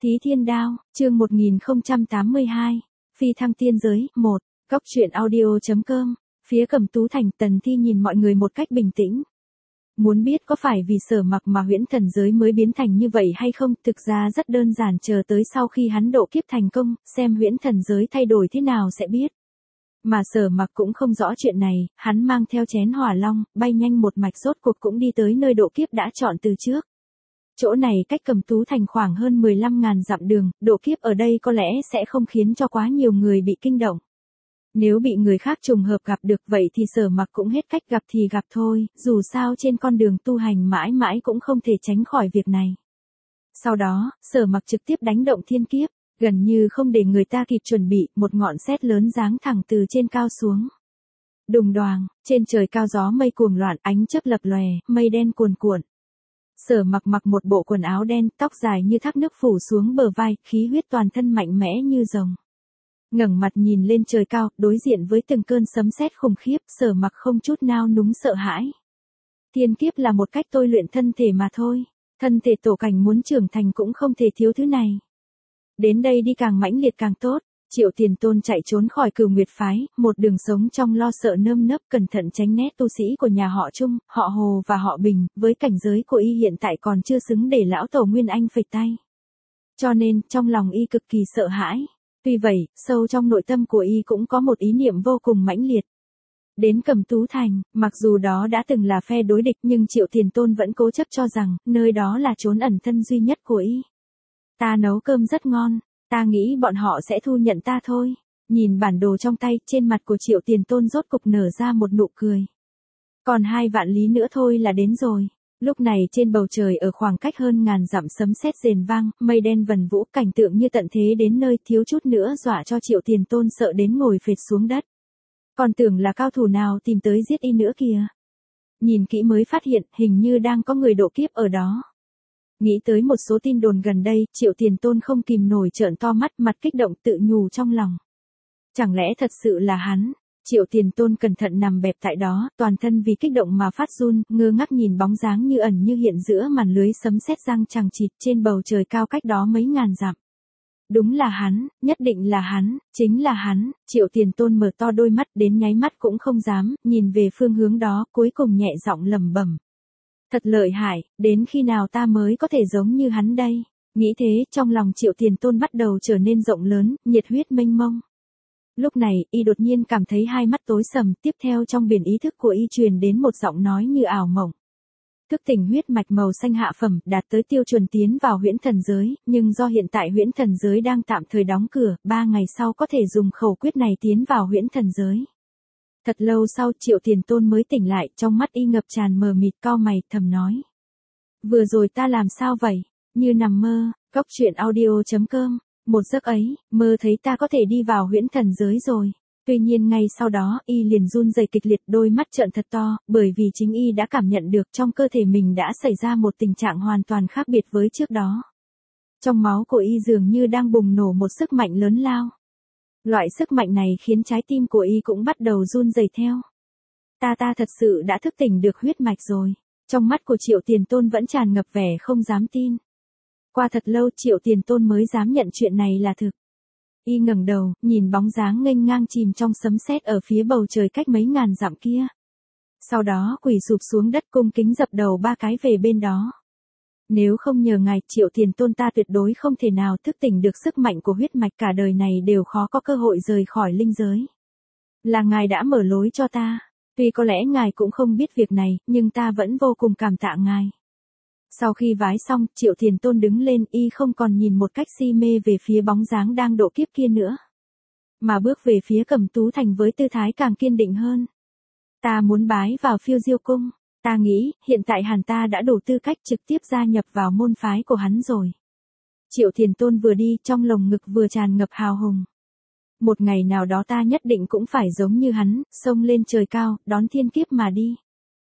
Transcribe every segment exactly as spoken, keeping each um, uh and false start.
Thí Thiên Đao, chương một nghìn không trăm tám mươi hai, Phi thăng tiên giới, một, Cốc truyện audio.com, phía Cẩm Tú Thành. Tần Thi nhìn mọi người một cách bình tĩnh. Muốn biết có phải vì Sở Mặc mà huyễn thần giới mới biến thành như vậy hay không, thực ra rất đơn giản, chờ tới sau khi hắn độ kiếp thành công, xem huyễn thần giới thay đổi thế nào sẽ biết. Mà Sở Mặc cũng không rõ chuyện này, hắn mang theo chén hỏa long, bay nhanh một mạch rốt cuộc cũng đi tới nơi độ kiếp đã chọn từ trước. Chỗ này cách Cẩm Tú Thành khoảng hơn mười lăm nghìn dặm đường, độ kiếp ở đây có lẽ sẽ không khiến cho quá nhiều người bị kinh động. Nếu bị người khác trùng hợp gặp được vậy thì Sở Mặc cũng hết cách, gặp thì gặp thôi, dù sao trên con đường tu hành mãi mãi cũng không thể tránh khỏi việc này. Sau đó, Sở Mặc trực tiếp đánh động thiên kiếp, gần như không để người ta kịp chuẩn bị, một ngọn sét lớn giáng thẳng từ trên cao xuống. Đùng đoàng, trên trời cao gió mây cuồng loạn, ánh chớp lập lòe, mây đen cuồn cuộn. Sở Mặc mặc một bộ quần áo đen, tóc dài như thác nước phủ xuống bờ vai, khí huyết toàn thân mạnh mẽ như rồng. Ngẩng mặt nhìn lên trời cao, đối diện với từng cơn sấm sét khủng khiếp, Sở Mặc không chút nao núng sợ hãi. Thiên kiếp là một cách tôi luyện thân thể mà thôi, thân thể tổ cảnh muốn trưởng thành cũng không thể thiếu thứ này. Đến đây đi càng mãnh liệt càng tốt. Triệu Tiền Tôn chạy trốn khỏi Cửu Nguyệt phái, một đường sống trong lo sợ nơm nớp, cẩn thận tránh né tu sĩ của nhà họ Trung, họ Hồ và họ Bình, với cảnh giới của y hiện tại còn chưa xứng để lão tổ Nguyên Anh phịch tay. Cho nên, trong lòng y cực kỳ sợ hãi. Tuy vậy, sâu trong nội tâm của y cũng có một ý niệm vô cùng mãnh liệt. Đến Cẩm Tú Thành, mặc dù đó đã từng là phe đối địch nhưng Triệu Tiền Tôn vẫn cố chấp cho rằng, nơi đó là chốn ẩn thân duy nhất của y. Ta nấu cơm rất ngon. Ta nghĩ bọn họ sẽ thu nhận ta thôi. Nhìn bản đồ trong tay, trên mặt của Triệu Tiền Tôn rốt cục nở ra một nụ cười. Còn hai vạn lý nữa thôi là đến rồi. Lúc này trên bầu trời ở khoảng cách hơn ngàn dặm sấm sét rền vang, mây đen vần vũ, cảnh tượng như tận thế đến nơi, thiếu chút nữa dọa cho Triệu Tiền Tôn sợ đến ngồi phệt xuống đất. Còn tưởng là cao thủ nào tìm tới giết y nữa kìa. Nhìn kỹ mới phát hiện, hình như đang có người độ kiếp ở đó. Nghĩ tới một số tin đồn gần đây, Triệu Tiền Tôn không kìm nổi trợn to mắt, mặt kích động tự nhủ trong lòng. Chẳng lẽ thật sự là hắn? Triệu Tiền Tôn cẩn thận nằm bẹp tại đó, toàn thân vì kích động mà phát run, ngơ ngác nhìn bóng dáng như ẩn như hiện giữa màn lưới sấm sét giăng chằng chịt trên bầu trời cao cách đó mấy ngàn dặm. Đúng là hắn, nhất định là hắn, chính là hắn. Triệu Tiền Tôn mở to đôi mắt, đến nháy mắt cũng không dám, nhìn về phương hướng đó, cuối cùng nhẹ giọng lẩm bẩm. Thật lợi hại, đến khi nào ta mới có thể giống như hắn đây? Nghĩ thế, trong lòng Triệu Tiền Tôn bắt đầu trở nên rộng lớn, nhiệt huyết mênh mông. Lúc này, y đột nhiên cảm thấy hai mắt tối sầm, tiếp theo trong biển ý thức của y truyền đến một giọng nói như ảo mộng. Thức tỉnh huyết mạch màu xanh hạ phẩm, đạt tới tiêu chuẩn tiến vào huyễn thần giới, nhưng do hiện tại huyễn thần giới đang tạm thời đóng cửa, ba ngày sau có thể dùng khẩu quyết này tiến vào huyễn thần giới. Thật lâu sau Triệu Tiền Tôn mới tỉnh lại, trong mắt y ngập tràn mờ mịt, cau mày, thầm nói. Vừa rồi ta làm sao vậy? Như nằm mơ. Cốc truyện audio.com, một giấc ấy, mơ thấy ta có thể đi vào huyễn thần giới rồi. Tuy nhiên ngay sau đó, y liền run rẩy kịch liệt, đôi mắt trợn thật to, bởi vì chính y đã cảm nhận được trong cơ thể mình đã xảy ra một tình trạng hoàn toàn khác biệt với trước đó. Trong máu của y dường như đang bùng nổ một sức mạnh lớn lao. Loại sức mạnh này khiến trái tim của y cũng bắt đầu run rẩy theo. Ta ta thật sự đã thức tỉnh được huyết mạch rồi. Trong mắt của Triệu Tiền Tôn vẫn tràn ngập vẻ không dám tin. Qua thật lâu Triệu Tiền Tôn mới dám nhận chuyện này là thực. Y ngẩng đầu, nhìn bóng dáng nghênh ngang chìm trong sấm sét ở phía bầu trời cách mấy ngàn dặm kia. Sau đó quỳ sụp xuống đất cung kính dập đầu ba cái về bên đó. Nếu không nhờ ngài, Triệu Tiền Tôn, ta tuyệt đối không thể nào thức tỉnh được sức mạnh của huyết mạch, cả đời này đều khó có cơ hội rời khỏi linh giới. Là ngài đã mở lối cho ta. Tuy có lẽ ngài cũng không biết việc này, nhưng ta vẫn vô cùng cảm tạ ngài. Sau khi vái xong, Triệu Tiền Tôn đứng lên, y không còn nhìn một cách si mê về phía bóng dáng đang độ kiếp kia nữa, mà bước về phía Cẩm Tú Thành với tư thái càng kiên định hơn. Ta muốn bái vào Phiêu Diêu Cung. Ta nghĩ, hiện tại hẳn ta đã đủ tư cách trực tiếp gia nhập vào môn phái của hắn rồi. Triệu Tiền Tôn vừa đi, trong lồng ngực vừa tràn ngập hào hùng. Một ngày nào đó ta nhất định cũng phải giống như hắn, xông lên trời cao, đón thiên kiếp mà đi.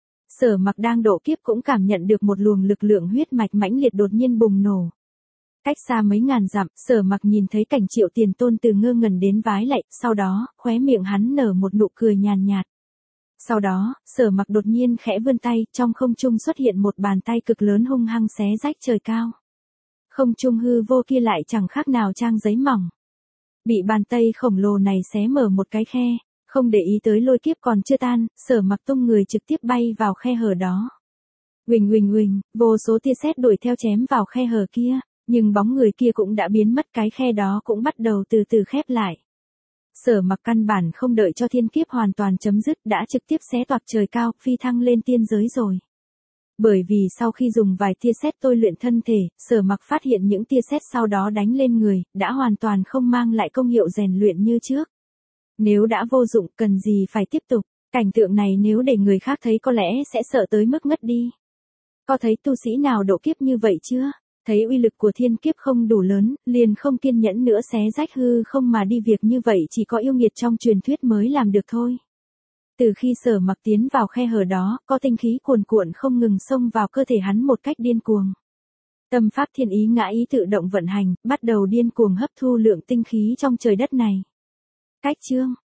Sở Mặc đang độ kiếp cũng cảm nhận được một luồng lực lượng huyết mạch mãnh liệt đột nhiên bùng nổ. Cách xa mấy ngàn dặm, Sở Mặc nhìn thấy cảnh Triệu Tiền Tôn từ ngơ ngẩn đến vái lạy, sau đó, khóe miệng hắn nở một nụ cười nhàn nhạt. Sau đó, Sở Mặc đột nhiên khẽ vươn tay, trong không trung xuất hiện một bàn tay cực lớn hung hăng xé rách trời cao. Không trung hư vô kia lại chẳng khác nào trang giấy mỏng. Bị bàn tay khổng lồ này xé mở một cái khe, không để ý tới lôi kiếp còn chưa tan, Sở Mặc tung người trực tiếp bay vào khe hở đó. Huỳnh huỳnh huỳnh, vô số tia sét đuổi theo chém vào khe hở kia, nhưng bóng người kia cũng đã biến mất, cái khe đó cũng bắt đầu từ từ khép lại. Sở Mặc căn bản không đợi cho thiên kiếp hoàn toàn chấm dứt đã trực tiếp xé toạc trời cao, phi thăng lên tiên giới rồi. Bởi vì sau khi dùng vài tia sét tôi luyện thân thể, Sở Mặc phát hiện những tia sét sau đó đánh lên người, đã hoàn toàn không mang lại công hiệu rèn luyện như trước. Nếu đã vô dụng, cần gì phải tiếp tục, cảnh tượng này nếu để người khác thấy có lẽ sẽ sợ tới mức ngất đi. Có thấy tu sĩ nào độ kiếp như vậy chưa? Thấy uy lực của thiên kiếp không đủ lớn, liền không kiên nhẫn nữa xé rách hư không mà đi, việc như vậy chỉ có yêu nghiệt trong truyền thuyết mới làm được thôi. Từ khi Sở Mặc tiến vào khe hở đó, có tinh khí cuồn cuộn không ngừng xông vào cơ thể hắn một cách điên cuồng. Tâm pháp thiên ý ngã ý tự động vận hành, bắt đầu điên cuồng hấp thu lượng tinh khí trong trời đất này. Cách chương